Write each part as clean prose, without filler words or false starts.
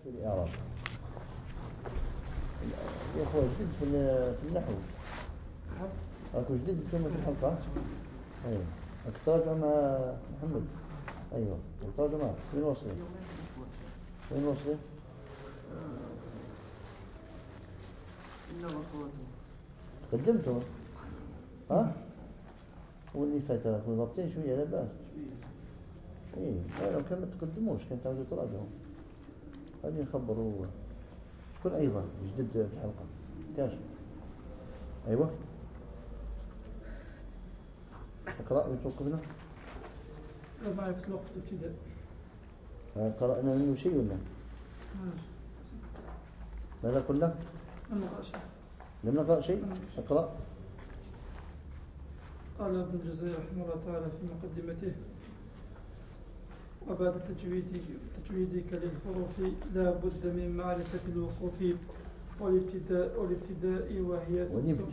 في الإعراب يا أخوة جدد في النحو أكو جدد ثم في الحلقة أيوة أكتراجع مع محمد أيوة أكتراجع معه وين وصله وين وصله قدمته ها واللي فات ضبطين شوية لا بأس إيه لا لو كان ما تقدموش كان تعودوا تراجعوا خلينا نخبروا كل أيضا جدد في الحلقة كاش أيوة اقرأ وتوقفنا لا معي في الوقت الابتداء قرأنا منه شيء ولا ماذا قلنا لم نقرأ شيء اقرأ قال ابن الجزري رحمه الله تعالى في مقدمته وبعد تجويدك للحروف لا بد من معرفة الوقوف والابتداء وهي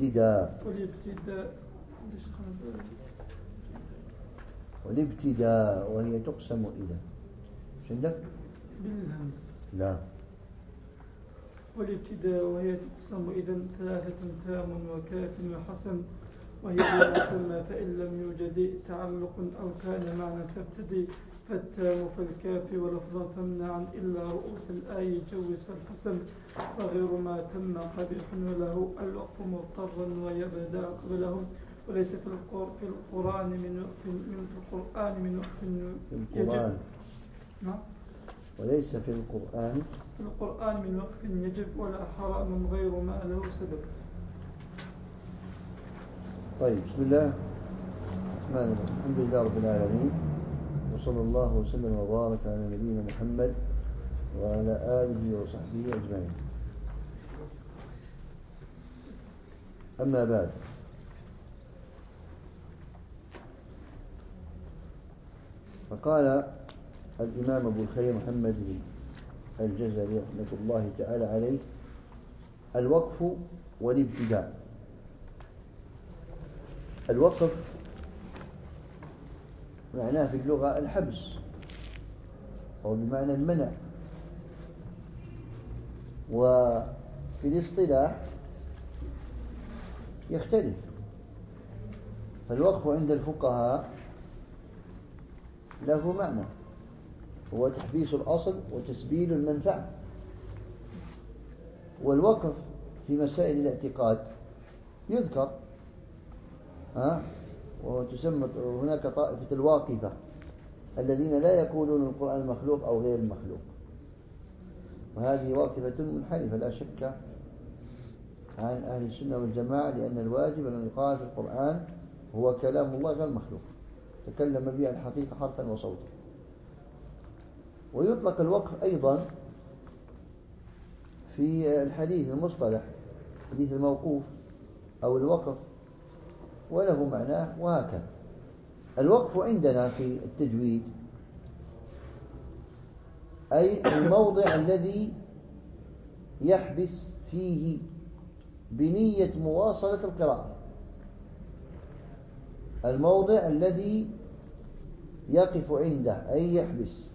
والابتداء وهي تقسم إذا مش عندك بالهمز لا والابتداء وهي تقسم إذا ثلاثة تام وكاف وحسن وهي بما فإن لم يوجد تعلق أو كان معنى فابتدي فالتام فالكاف ولفظا تمنعا إلا رؤوس الآي جوز فالحسن وغير ما تم قبيح وله الوقف مضطرا ويبدأ قبلهم وليس في القرآن من وقف يجب نعم وليس في القرآن من وقف يجب ولا حرام غير ما له سبب. طيب بسم الله الرحمن الرحيم الحمد لله رب العالمين وصلى الله وسلم وبارك على نبينا محمد وعلى آله وصحبه أجمعين. أما بعد فقال الإمام أبو الخير محمد بن الجزري رحمة الله تعالى عليه الوقف والابتداء. الوقف معناه في اللغة الحبس أو بمعنى المنع، وفي الاصطلاح يختلف. فالوقف عند الفقهاء له معنى هو تحبيس الأصل وتسبيل المنفعة، والوقف في مسائل الاعتقاد يذكر وتسمى هناك طائفة الواقفة الذين لا يقولون القرآن مخلوق أو غير مخلوق، وهذه واقفة منحرفة لا شك عن أهل السنة والجماعة، لأن الواجب أن يقال في القرآن هو كلام الله غير مخلوق تكلم به الحقيقة حرفا وصوتا. ويطلق الوقف أيضا في الحديث المصطلح حديث الموقوف أو الوقف وله معناه. وهكذا الوقف عندنا في التجويد أي الموضع الذي يحبس فيه بنية مواصلة القراءة، الموضع الذي يقف عنده أي يحبس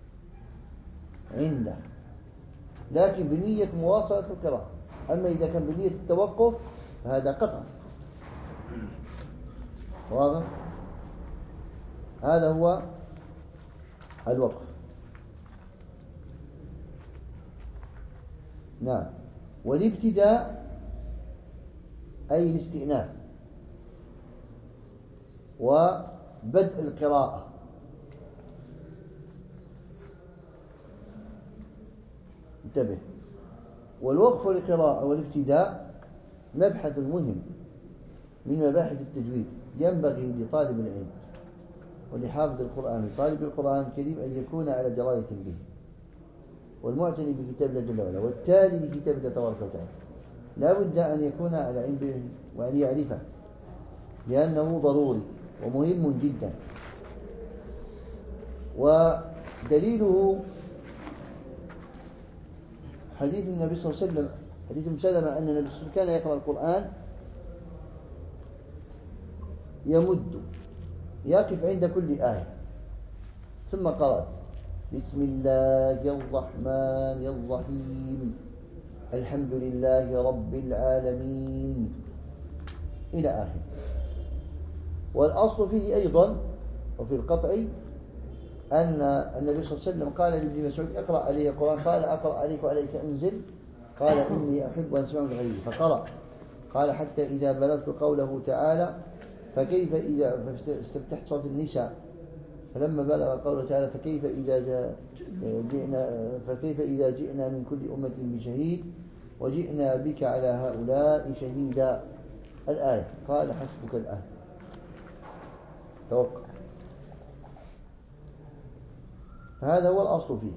عنده لكن بنية مواصلة القراءة. أما إذا كان بنية التوقف فهذا قطع. واضح؟ هذا هو الوقف. نعم. والابتداء أي الاستئناف وبدء القراءة. انتبه، والوقف والقراءة والابتداء مبحث مهم من مباحث التجويد، ينبغي لطالب العلم ولحافظ القرآن وطالب القرآن الكريم أن يكون على دراية به، والمعتني بكتاب الله جل وعلا والتالي لكتاب الله تبارك وتعالى لا بد أن يكون على علم به وأن يعرفه، لأنه ضروري ومهم جدا. ودليله حديث النبي صلى الله عليه وسلم، حديث مسلمة أن النبي صلى الله عليه وسلم كان يقرأ القرآن يمد يقف عند كل آية ثم قرأت بسم الله الرحمن الرحيم الحمد لله رب العالمين إلى آخره. والأصل فيه أيضا وفي القطع أن النبي صلى الله عليه وسلم قال لابن مسعود اقرأ علي القرآن، قال أقرأ عليك وعليك أنزل، قال إني أحب أن أسمع من غيري، فقرأ. قال حتى إذا بلغت قوله تعالى فكيف إذا استفتحت صوت النساء، فلما بلغ قوله تعالى فكيف إذا جئنا من كل أمة بشهيد وجئنا بك على هؤلاء شهيدا الآية، قال حسبك الآن. توقع. هذا هو الأصل فيه.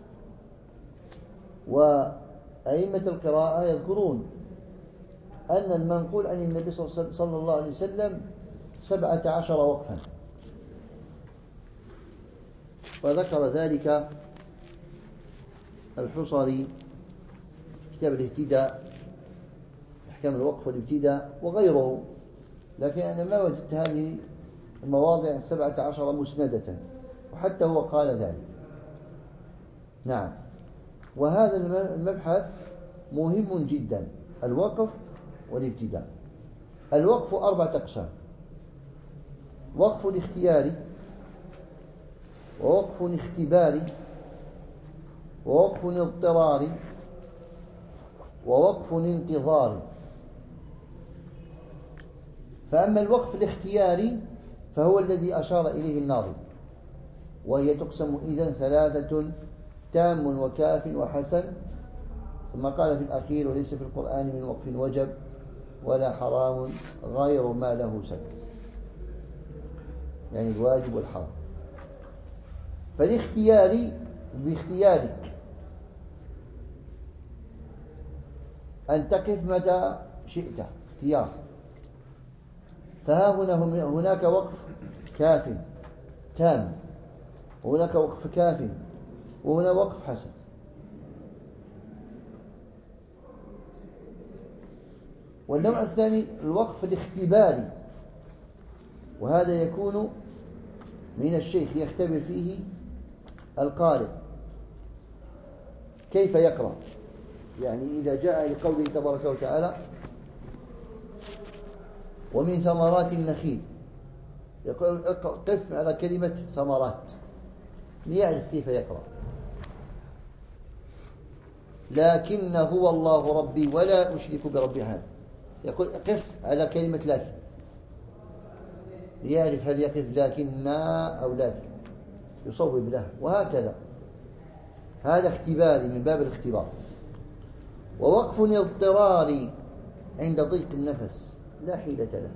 وأئمة القراءة يذكرون أن المنقول عن النبي صلى الله عليه وسلم 17 وقفا، وذكر ذلك الحصري كتاب الاهتداء أحكام الوقف والابتداء وغيره، لكن أنا ما وجدت هذه المواضع 17 مسندة، وحتى هو قال ذلك. نعم. وهذا المبحث مهم جدا، الوقف والابتداء. الوقف 4 أقسام: وقف اختياري، ووقف اختباري، ووقف اضطراري، ووقف انتظاري. فأما الوقف الاختياري فهو الذي أشار إليه الناظم، وهي تقسم إذن 3: تام وكاف وحسن. ثم قال في الأخير وليس في القرآن من وقف وجب ولا حرام غير ما له سبب، يعني الواجب والحرام. فالاختياري باختيارك أن تقف متى شئت، اختيار. هناك وقف كاف تام، وهناك وقف كاف، وهنا وقف حسن. والنوع الثاني الوقف الاختباري، وهذا يكون من الشيخ يختبر فيه القارئ كيف يقرأ. يعني إذا جاء لقوله تبارك وتعالى ومن ثمرات النخيل، يقول قف على كلمة ثمرات ليعرف كيف يقرأ. لكن هو الله ربي ولا أشرك بربي أحد، يقول قف على كلمة لكن ليعرف هل يقف لكننا أو لكن، يصوب له. وهكذا هذا اختباري من باب الاختبار. ووقف اضطراري عند ضيق النفس لا حيلة له،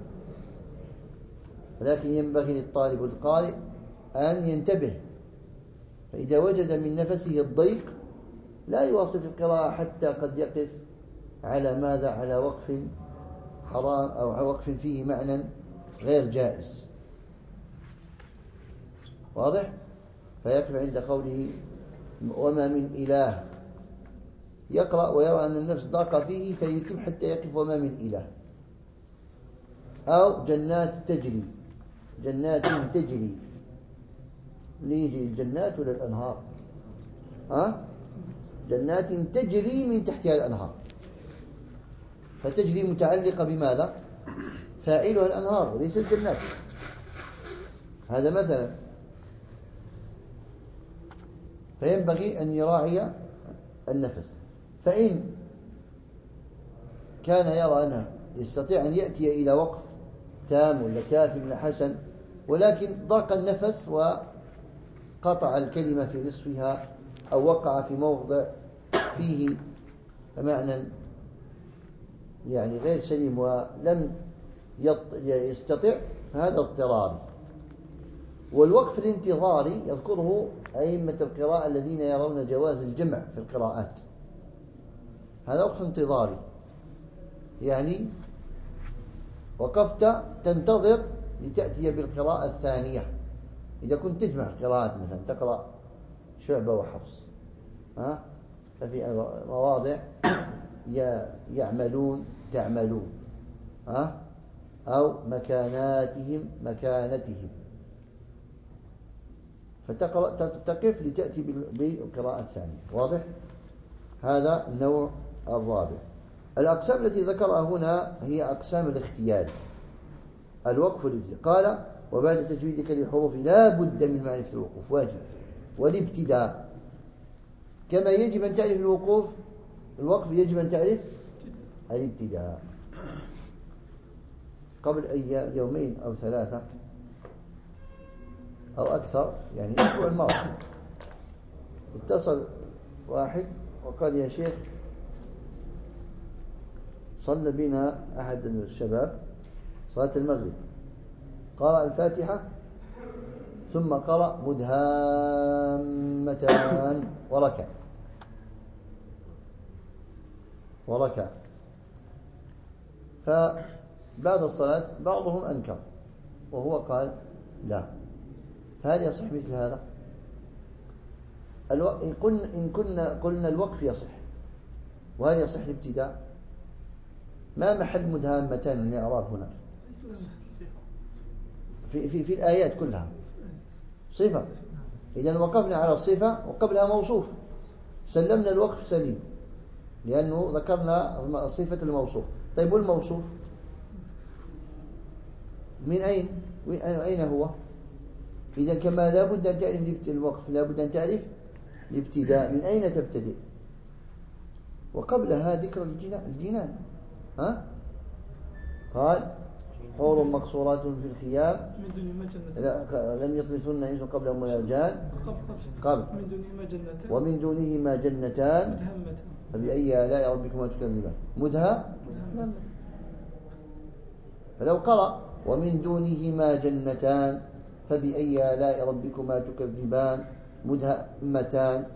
ولكن ينبغي للطالب القارئ أن ينتبه، فإذا وجد من نفسه الضيق لا يواصل القراءة حتى قد يقف على ماذا؟ على وقف حرام أو وقف فيه معنى غير جائز. واضح؟ فيقف عند قوله وما من إله، يقرأ ويرى أن النفس ضاق فيه فيتم حتى يقف وما من إله. أو جنات تجري، جنات تجري، ليجي الجنات ولا الأنهار؟ جنات تجري من تحتها الأنهار، فتجري متعلقة بماذا؟ فاعلها الأنهار وليس الجنات. هذا مثلا. فينبغي أن يراعي النفس. فإن كان يرى أنه يستطيع أن يأتي إلى وقف تام ولا كاف ولا حسن، ولكن ضاق النفس وقطع الكلمة في نصفها أو وقع في موضع فيه معنى يعني غير سليم ولم يستطع، هذا اضطراري. والوقف الانتظاري يذكره أئمة القراءة الذين يرون جواز الجمع في القراءات. هذا وقف انتظاري، يعني وقفت تنتظر لتأتي بالقراءة الثانية. إذا كنت تجمع قراءات مثلا تقرأ شعبة وحفص، ففي مواضع يعملون تعملون، أو مكاناتهم مكانتهم، فتقف لتأتي بالقراءة الثانية. واضح؟ هذا النوع الرابع. الأقسام التي ذكرها هنا هي أقسام الاختيار. الوقف والابتداء. قال وبعد تجويدك للحروف لا بد من معرفة الوقوف، واجب، والابتداء كما يجب أن تعرف الوقف يجب أن تعرف الابتداء. قبل يومين أو 3 أو أكثر، يعني الأسبوع الماضي، اتصل واحد وقال يا شيخ صلى بنا أحد الشباب صلاة المغرب، قرأ الفاتحة ثم قرأ مدهامتان وركع. فبعد الصلاة بعضهم أنكر وهو قال لا. فهل يصح مثل هذا؟ إن قلنا الوقف يصح، وهل يصح الابتداء؟ ما محل مدهامتان من الإعراب هنا؟ في الآيات كلها صفة. إذا وقفنا على الصفة وقبلها موصوف، سلمنا الوقف سليم لأنه ذكرنا صفة الموصوف. طيب والموصوف من أين هو؟ إذا كما لا بد أن تعرف الوقف لا بد أن تعرف الابتداء، من أين تبتدئ؟ وقبلها ذكر الجنان. قال حور مقصورات في الخيام لم يطمثن إنس قبلهم ولا جان قبل ومن دونهما جنتان فبأي آلاء ربكما تكذبان مدهامتان. فلو قرأ ومن دونهما جنتان فبأي آلاء ربكما تكذبان مدهامتان،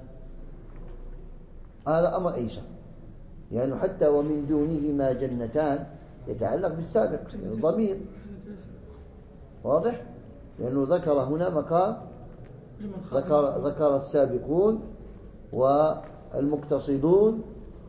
هذا أمر أيسر، يعني حتى ومن دونهما جنتان يتعلق بالسابق الضمير. واضح؟ لأنه ذكر هنا مقام، ذكر السابقون والمقتصدون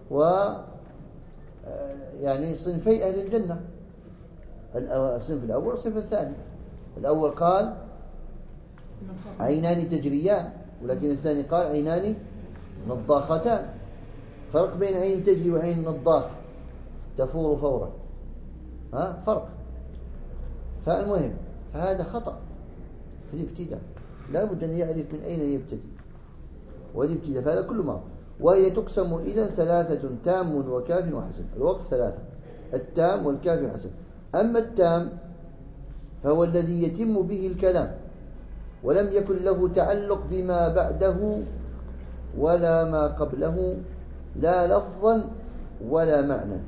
يعني صنفي أهل الجنة، الصنف الأول والصنف الثاني. الأول قال عينان تجريان، ولكن الثاني قال عينان نضاختان. فرق بين عين تجري وعين نضاخ تفور فورا، فرق. فالمهم فهذا خطأ في الابتداء، لا بد أن يعرف من أين يبتدي والابتداء، فهذا كل ما. وهي تقسم إذن 3: تام وكاف وحسن. الوقف 3: التام والكاف والحسن. أما التام فهو الذي يتم به الكلام ولم يكن له تعلق بما بعده ولا ما قبله، لا لفظا ولا معنى،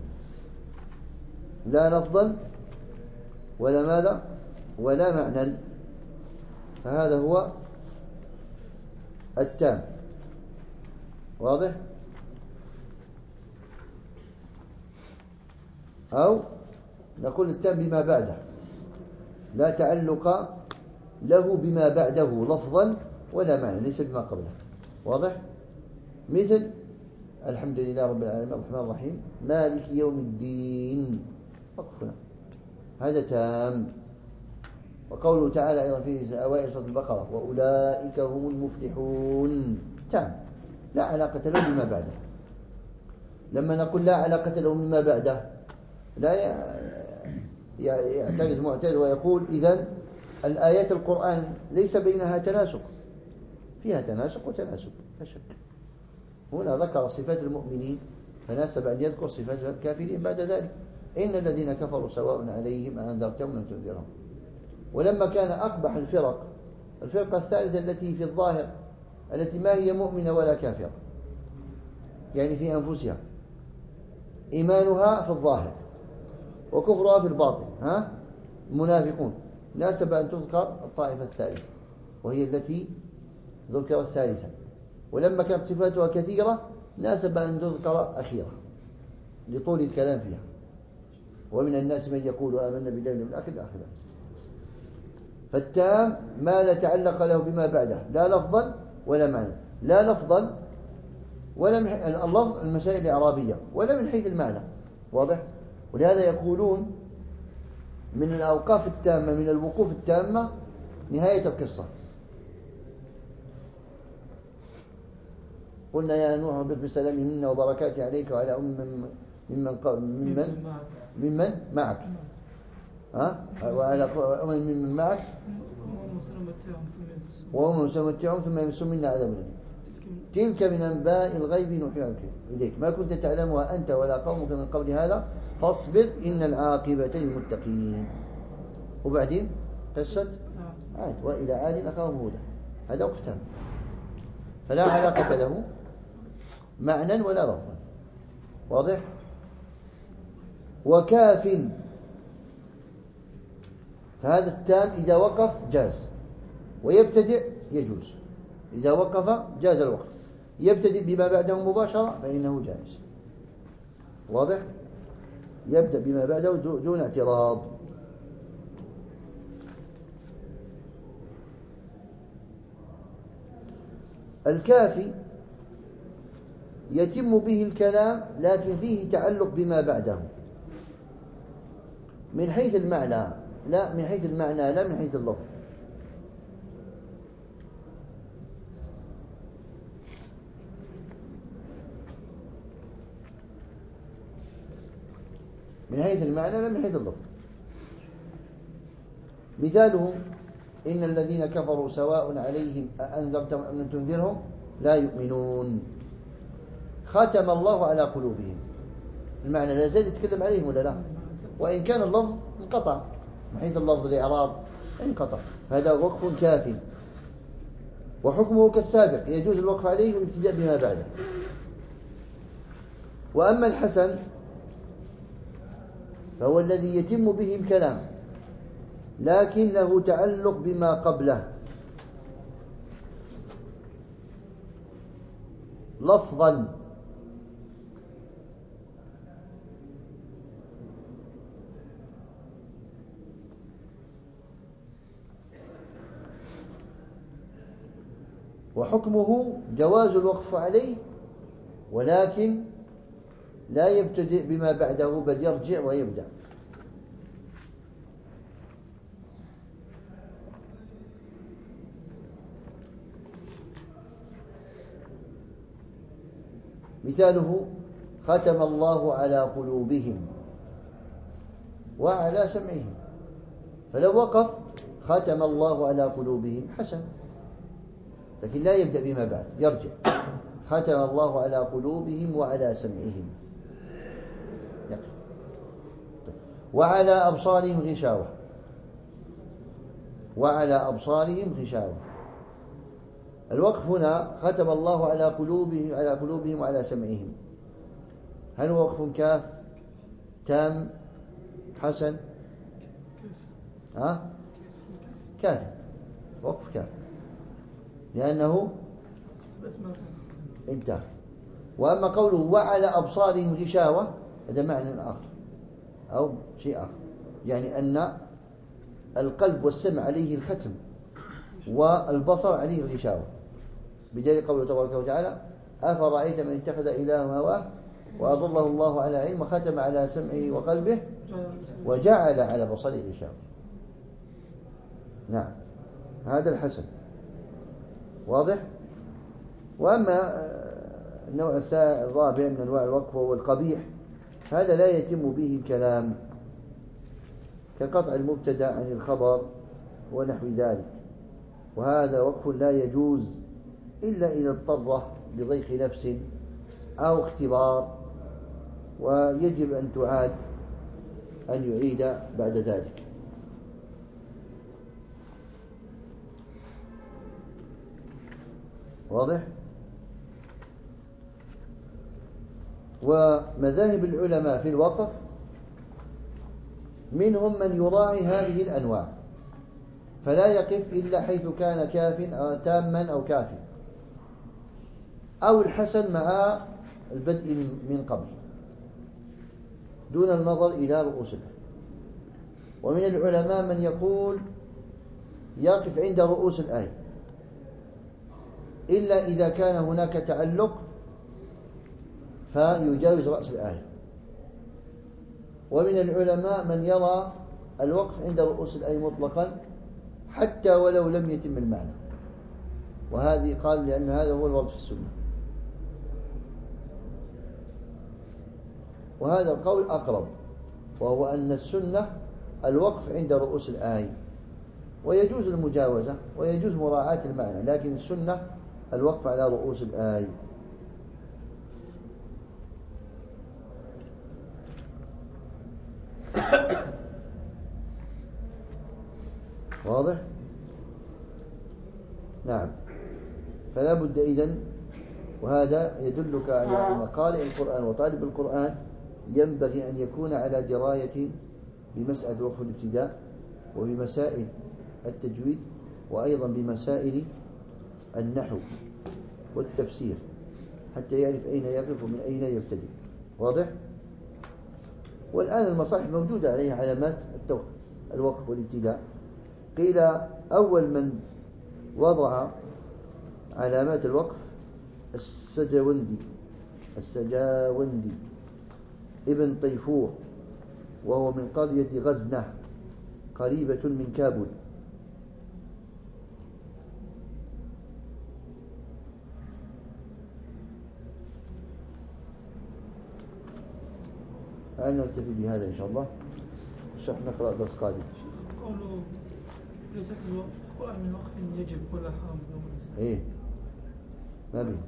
لا لفظا ولا ماذا ولا معنى. فهذا هو التام. واضح؟ أو نقول التام بما بعده، لا تعلق له بما بعده لفظا ولا معنى، ليس بما قبله. واضح؟ مثل الحمد لله رب العالمين الرحمن الرحيم مالك يوم الدين، وقفنا، هذا تام. وقوله تعالى أيضا في أوائل سورة البقرة وأولئك هم المفلحون، تام، لا علاقة له بما بعده. لما نقول لا علاقة له بما بعده لا يعترض معترض ويقول إذن الآيات القرآن ليس بينها تناسق، فيها تناسق وتناسب لا شك. هنا ذكر صفات المؤمنين فناسب أن يذكر صفات الكافرين بعد ذلك. إن الذين كفروا سواء عليهم أنذرتهم لم تنذرهم. ولما كان أقبح الفرقة الثالثة التي في الظاهر التي ما هي مؤمنة ولا كافرة، يعني في أنفسها إيمانها في الظاهر وكفرها في الباطن، منافقون، ناسب أن تذكر الطائفة الثالثة وهي التي ذكرت ثالثا. ولما كانت صفاتها كثيرة ناسب أن تذكر أخيرا لطول الكلام فيها. ومن الناس من يقول آمنا بالله واليوم الآخر إلى آخره. فالتام ما لا تعلق له بما بعده لا لفظا ولا معنى، لا لفظا ولا من اللفظ المسائل الإعرابية ولا من حيث المعنى. واضح؟ ولهذا يقولون من الأوقاف التامة من الوقوف التامة نهاية القصة، قلنا يا نوح اهبط بسلام منا وبركاته عليك وعلى ممن معك، وعلى ممن معك وهم سنمتعهم ثم يمسون منا عذاب أليم. تلك من أنباء الغيب نوحيها إليك ما كنت تعلمها أنت ولا قومك من قبل هذا فاصبر إن العاقبة للمتقين. وبعدين قصة عاد وإلى عاد أخاهم هودا، هذا وقتها فلا علاقة له معنى ولا لفظا. واضح؟ وكاف، فهذا التام إذا وقف جاز ويبتدئ يجوز، إذا وقف جاز الوقف، يبتدئ بما بعده مباشرة فإنه جائز. واضح؟ يبدأ بما بعده دون اعتراض. الكافي يتم به الكلام لكن فيه تعلق بما بعده من حيث المعنى لا من حيث المعنى لا من حيث اللفظ. من حيث المعنى لا من حيث اللفظ. مثاله إن الذين كفروا سواء عليهم أأنذرتهم أم لم تنذرهم لا يؤمنون. ختم الله على قلوبهم، المعنى لا زال يتكلم عليهم ولا لا، وإن كان اللفظ انقطع من حيث اللفظ الإعراب انقطع، هذا وقف كافٍ وحكمه كالسابق يجوز الوقف عليه والابتداء بما بعده. وأما الحسن فهو الذي يتم به الكلام لكن له تعلق بما قبله لفظا وحكمه جواز الوقف عليه ولكن لا يبتدئ بما بعده بل يرجع ويبدأ. مثاله ختم الله على قلوبهم وعلى سمعهم، فلو وقف ختم الله على قلوبهم حسن لكن لا يبدأ بما بعد، يرجع ختم الله على قلوبهم وعلى سمعهم وعلى أبصارهم غشاوة، وعلى أبصارهم غشاوة. الوقف هنا ختم الله على قلوبهم وعلى سمعهم، هل هو وقف كاف تام حسن؟ كاف، وقف كاف لأنه انتهى. وأما قوله وعلى أبصارهم غشاوة هذا معنى آخر أو شيء آخر، يعني أن القلب والسمع عليه الختم والبصر عليه الغشاوة، بدليل قوله تبارك وتعالى أفرأيت من اتخذ إلهه هواه وأضله الله على علم وختم على سمعه وقلبه وجعل على بصره غشاوة. نعم هذا الحسن. واضح؟ وأما النوع الرابع من أنواع الوقف وهو القبيح، هذا لا يتم به الكلام كقطع المبتدأ عن الخبر ونحو ذلك، وهذا وقف لا يجوز إلا إذا اضطر بضيق نفس أو اختبار، ويجب أن تعاد أن يعيد بعد ذلك. واضح؟ ومذاهب العلماء في الوقف منهم من يراعي هذه الأنواع فلا يقف إلا حيث كان كاف أو تاما أو كافٍ أو الحسن مع البدء من قبل دون النظر إلى رؤوسها. ومن العلماء من يقول يقف عند رؤوس الآية إلا إذا كان هناك تعلق فيجاوز رأس الآية. ومن العلماء من يرى الوقف عند رؤوس الآية مطلقا حتى ولو لم يتم المعنى، وهذه قالوا لأن هذا هو الورد في السنة، وهذا القول أقرب، وهو أن السنة الوقف عند رؤوس الآية، ويجوز المجاوزة ويجوز مراعاة المعنى، لكن السنة الوقف على رؤوس الآية. واضح؟ نعم. فلا بد إذن، وهذا يدلك على أن قارئ القرآن وطالب القرآن ينبغي أن يكون على دراية بمسألة وقف الابتداء وبمسائل التجويد، وأيضا بمسائل النحو والتفسير، حتى يعرف أين يقف ومن أين يبتدئ. واضح؟ والآن المصاحف موجودة عليها علامات الوقف والابتداء. قيل أول من وضع علامات الوقف السجاوندي ابن طيفور، وهو من قرية غزنة قريبة من كابول. الآن نكتفي بهذا إن شاء الله، الشرح نقرأ درس قادم. قوله ليس في القرآن من وقف يجب ولا حرام. إيه ما به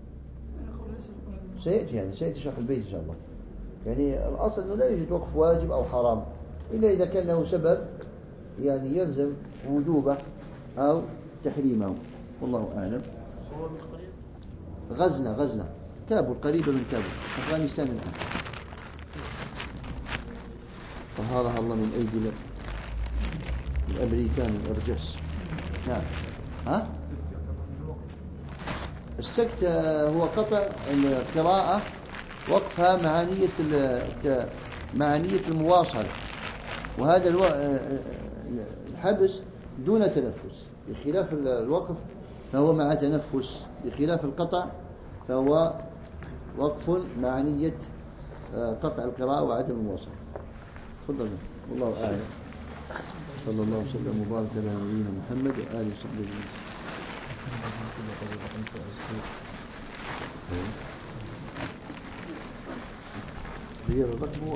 سيأتي، يعني سيأتي شرح البيت إن شاء الله. يعني الأصل أنه لا يوجد وقف واجب أو حرام إلا إذا كان له سبب يعني يلزم وجوبه أو تحريمه، والله أعلم. غزنة كابول قريبة من كابول، أفغانستان الآن، طهرها الله من أيدي الأمريكان الأرجس. نعم. ها؟ السكت هو قطع القراءة، وقفها مع نية المواصلة، وهذا الحبس دون تنفس، بخلاف الوقف فهو مع تنفس، بخلاف القطع فهو وقف مع نية قطع القراءة وعدم المواصلة. تفضل. والله أعلم. صلى الله وسلم وبارك على نبينا محمد وآله وصحبه أجمعين.